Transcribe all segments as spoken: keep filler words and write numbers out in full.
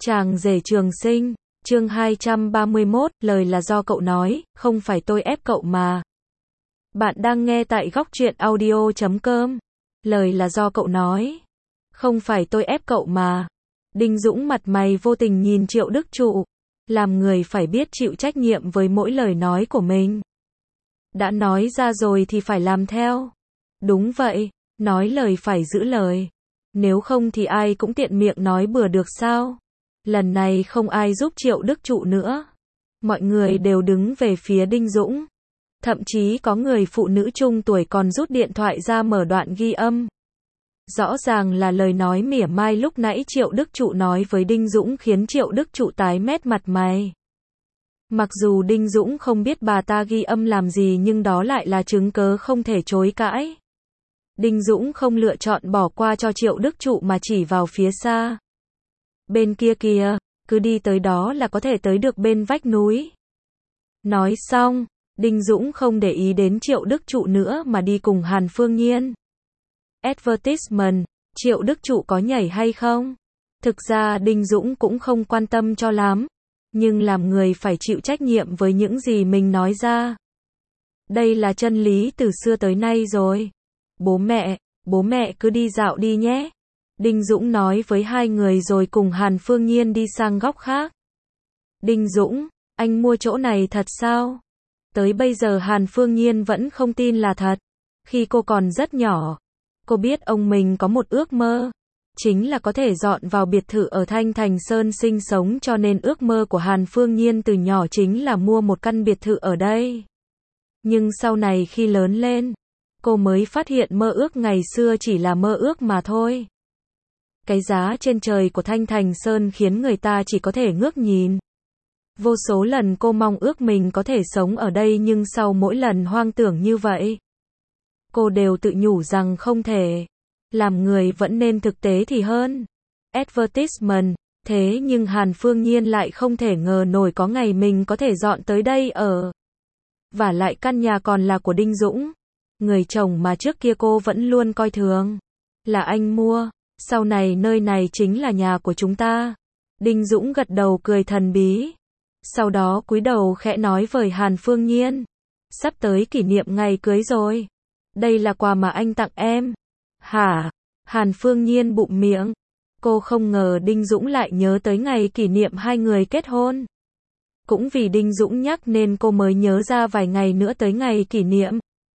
Chàng rể trường sinh, chương hai trăm ba mươi mốt, lời là do cậu nói, không phải tôi ép cậu mà. Bạn đang nghe tại góc truyện audio chấm com. Lời là do cậu nói, không phải tôi ép cậu mà. Đinh Dũng mặt mày vô tình nhìn Triệu Đức Trụ, làm người phải biết chịu trách nhiệm với mỗi lời nói của mình. Đã nói ra rồi thì phải làm theo. Đúng vậy, nói lời phải giữ lời. Nếu không thì ai cũng tiện miệng nói bừa được sao? Lần này không ai giúp Triệu Đức Trụ nữa. Mọi người đều đứng về phía Đinh Dũng. Thậm chí có người phụ nữ trung tuổi còn rút điện thoại ra mở đoạn ghi âm. Rõ ràng là lời nói mỉa mai lúc nãy Triệu Đức Trụ nói với Đinh Dũng khiến Triệu Đức Trụ tái mét mặt mày. Mặc dù Đinh Dũng không biết bà ta ghi âm làm gì nhưng đó lại là chứng cớ không thể chối cãi. Đinh Dũng không lựa chọn bỏ qua cho Triệu Đức Trụ mà chỉ vào phía xa. Bên kia kìa, cứ đi tới đó là có thể tới được bên vách núi. Nói xong, Đinh Dũng không để ý đến Triệu Đức Trụ nữa mà đi cùng Hàn Phương Nhiên. Advertisement, Triệu Đức Trụ có nhảy hay không? Thực ra Đinh Dũng cũng không quan tâm cho lắm. Nhưng làm người phải chịu trách nhiệm với những gì mình nói ra. Đây là chân lý từ xưa tới nay rồi. Bố mẹ, bố mẹ cứ đi dạo đi nhé. Đinh Dũng nói với hai người rồi cùng Hàn Phương Nhiên đi sang góc khác. Đinh Dũng, anh mua chỗ này thật sao? Tới bây giờ Hàn Phương Nhiên vẫn không tin là thật. Khi cô còn rất nhỏ, cô biết ông mình có một ước mơ. Chính là có thể dọn vào biệt thự ở Thanh Thành Sơn sinh sống, cho nên ước mơ của Hàn Phương Nhiên từ nhỏ chính là mua một căn biệt thự ở đây. Nhưng sau này khi lớn lên, cô mới phát hiện mơ ước ngày xưa chỉ là mơ ước mà thôi. Cái giá trên trời của Thanh Thành Sơn khiến người ta chỉ có thể ngước nhìn. Vô số lần cô mong ước mình có thể sống ở đây nhưng sau mỗi lần hoang tưởng như vậy, cô đều tự nhủ rằng không thể. Làm người vẫn nên thực tế thì hơn. Advertisement, thế nhưng Hàn Phương Nhiên lại không thể ngờ nổi có ngày mình có thể dọn tới đây ở. Vả lại căn nhà còn là của Đinh Dũng. Người chồng mà trước kia cô vẫn luôn coi thường. Là anh mua, sau này nơi này chính là nhà của chúng ta. Đinh Dũng gật đầu cười thần bí. Sau đó cúi đầu khẽ nói với Hàn Phương Nhiên. Sắp tới kỷ niệm ngày cưới rồi. Đây là quà mà anh tặng em. Hả? Hàn Phương Nhiên bụm miệng. Cô không ngờ Đinh Dũng lại nhớ tới ngày kỷ niệm hai người kết hôn. Cũng vì Đinh Dũng nhắc nên cô mới nhớ ra vài ngày nữa tới ngày kỷ niệm.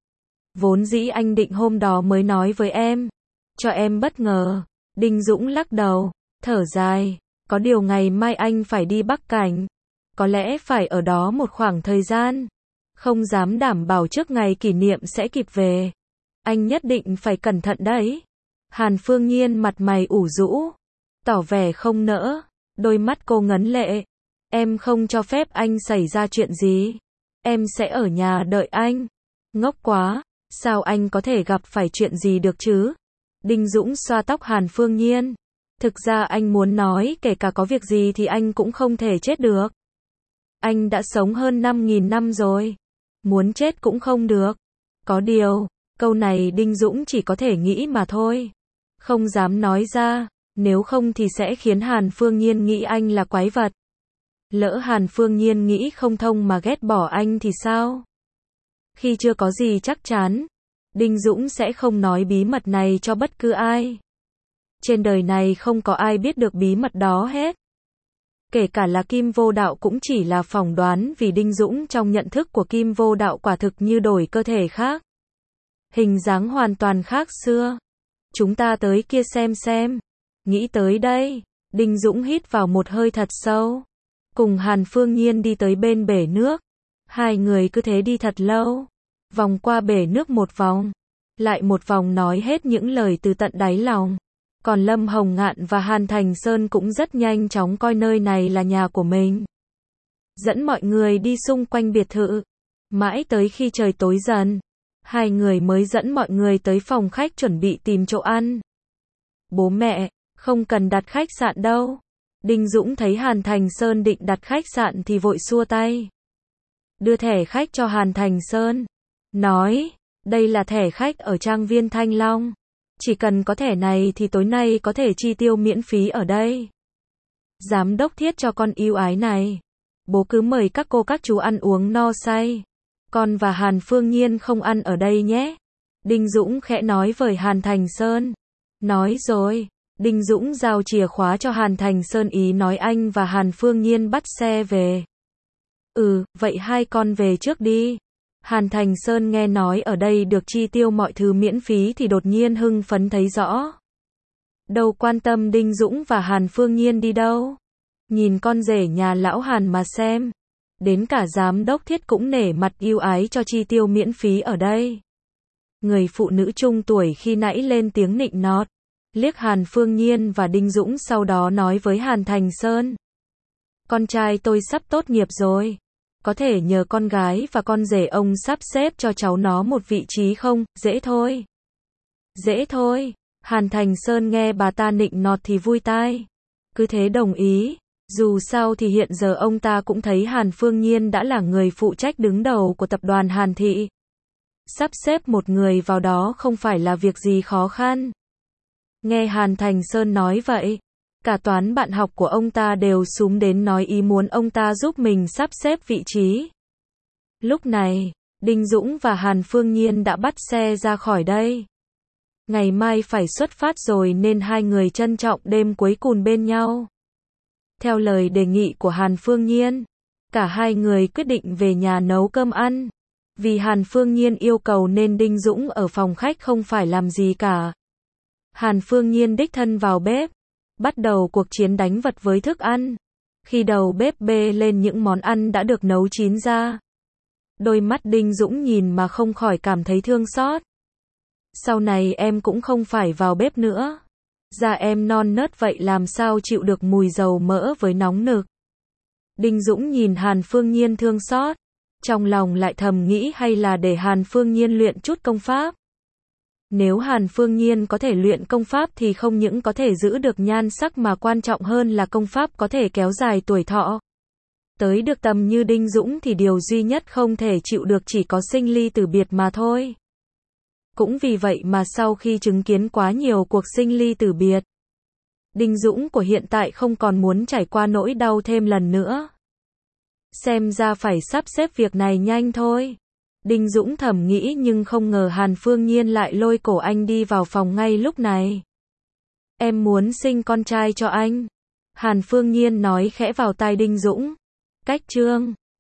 Vốn dĩ anh định hôm đó mới nói với em. Cho em bất ngờ. Đinh Dũng lắc đầu, thở dài. Có điều ngày mai anh phải đi Bắc Cảnh. Có lẽ phải ở đó một khoảng thời gian. Không dám đảm bảo trước ngày kỷ niệm sẽ kịp về. Anh nhất định phải cẩn thận đấy. Hàn Phương Nhiên mặt mày ủ rũ, tỏ vẻ không nỡ, đôi mắt cô ngấn lệ. Em không cho phép anh xảy ra chuyện gì. Em sẽ ở nhà đợi anh. Ngốc quá, sao anh có thể gặp phải chuyện gì được chứ? Đinh Dũng xoa tóc Hàn Phương Nhiên. Thực ra anh muốn nói kể cả có việc gì thì anh cũng không thể chết được. Anh đã sống hơn năm nghìn năm rồi. Muốn chết cũng không được. Có điều, câu này Đinh Dũng chỉ có thể nghĩ mà thôi. Không dám nói ra, nếu không thì sẽ khiến Hàn Phương Nhiên nghĩ anh là quái vật. Lỡ Hàn Phương Nhiên nghĩ không thông mà ghét bỏ anh thì sao? Khi chưa có gì chắc chắn, Đinh Dũng sẽ không nói bí mật này cho bất cứ ai. Trên đời này không có ai biết được bí mật đó hết. Kể cả là Kim Vô Đạo cũng chỉ là phỏng đoán vì Đinh Dũng trong nhận thức của Kim Vô Đạo quả thực như đổi cơ thể khác. Hình dáng hoàn toàn khác xưa. Chúng ta tới kia xem xem. Nghĩ tới đây, Đinh Dũng hít vào một hơi thật sâu. Cùng Hàn Phương Nhiên đi tới bên bể nước. Hai người cứ thế đi thật lâu. Vòng qua bể nước một vòng. Lại một vòng nói hết những lời từ tận đáy lòng. Còn Lâm Hồng Ngạn và Hàn Thành Sơn cũng rất nhanh chóng coi nơi này là nhà của mình. Dẫn mọi người đi xung quanh biệt thự. Mãi tới khi trời tối dần, hai người mới dẫn mọi người tới phòng khách chuẩn bị tìm chỗ ăn. Bố mẹ, không cần đặt khách sạn đâu. Đinh Dũng thấy Hàn Thành Sơn định đặt khách sạn thì vội xua tay. Đưa thẻ khách cho Hàn Thành Sơn. Nói, đây là thẻ khách ở trang viên Thanh Long. Chỉ cần có thẻ này thì tối nay có thể chi tiêu miễn phí ở đây. Giám đốc Thiết cho con yêu ái này. Bố cứ mời các cô các chú ăn uống no say. Con và Hàn Phương Nhiên không ăn ở đây nhé. Đinh Dũng khẽ nói với Hàn Thành Sơn. Nói rồi. Đinh Dũng giao chìa khóa cho Hàn Thành Sơn, ý nói anh và Hàn Phương Nhiên bắt xe về. Ừ, vậy hai con về trước đi. Hàn Thành Sơn nghe nói ở đây được chi tiêu mọi thứ miễn phí thì đột nhiên hưng phấn thấy rõ. Đâu quan tâm Đinh Dũng và Hàn Phương Nhiên đi đâu. Nhìn con rể nhà lão Hàn mà xem. Đến cả giám đốc Thiết cũng nể mặt yêu ái cho chi tiêu miễn phí ở đây. Người phụ nữ trung tuổi khi nãy lên tiếng nịnh nọt. Liếc Hàn Phương Nhiên và Đinh Dũng, sau đó nói với Hàn Thành Sơn. Con trai tôi sắp tốt nghiệp rồi. Có thể nhờ con gái và con rể ông sắp xếp cho cháu nó một vị trí không? Dễ thôi. Dễ thôi. Hàn Thành Sơn nghe bà ta nịnh nọt thì vui tai. Cứ thế đồng ý. Dù sao thì hiện giờ ông ta cũng thấy Hàn Phương Nhiên đã là người phụ trách đứng đầu của tập đoàn Hàn Thị. Sắp xếp một người vào đó không phải là việc gì khó khăn. Nghe Hàn Thành Sơn nói vậy, cả toán bạn học của ông ta đều xúm đến nói ý muốn ông ta giúp mình sắp xếp vị trí. Lúc này, Đinh Dũng và Hàn Phương Nhiên đã bắt xe ra khỏi đây. Ngày mai phải xuất phát rồi nên hai người trân trọng đêm cuối cùng bên nhau. Theo lời đề nghị của Hàn Phương Nhiên, cả hai người quyết định về nhà nấu cơm ăn. Vì Hàn Phương Nhiên yêu cầu nên Đinh Dũng ở phòng khách không phải làm gì cả. Hàn Phương Nhiên đích thân vào bếp, bắt đầu cuộc chiến đánh vật với thức ăn. Khi đầu bếp bê lên những món ăn đã được nấu chín ra, đôi mắt Đinh Dũng nhìn mà không khỏi cảm thấy thương xót. Sau này em cũng không phải vào bếp nữa. Da em non nớt vậy làm sao chịu được mùi dầu mỡ với nóng nực. Đinh Dũng nhìn Hàn Phương Nhiên thương xót, trong lòng lại thầm nghĩ hay là để Hàn Phương Nhiên luyện chút công pháp. Nếu Hàn Phương Nhiên có thể luyện công pháp thì không những có thể giữ được nhan sắc mà quan trọng hơn là công pháp có thể kéo dài tuổi thọ. Tới được tầm như Đinh Dũng thì điều duy nhất không thể chịu được chỉ có sinh ly tử biệt mà thôi. Cũng vì vậy mà sau khi chứng kiến quá nhiều cuộc sinh ly tử biệt, Đinh Dũng của hiện tại không còn muốn trải qua nỗi đau thêm lần nữa. Xem ra phải sắp xếp việc này nhanh thôi. Đinh Dũng thầm nghĩ, nhưng không ngờ Hàn Phương Nhiên lại lôi cổ anh đi vào phòng ngay lúc này. Em muốn sinh con trai cho anh. Hàn Phương Nhiên nói khẽ vào tai Đinh Dũng. Cách chương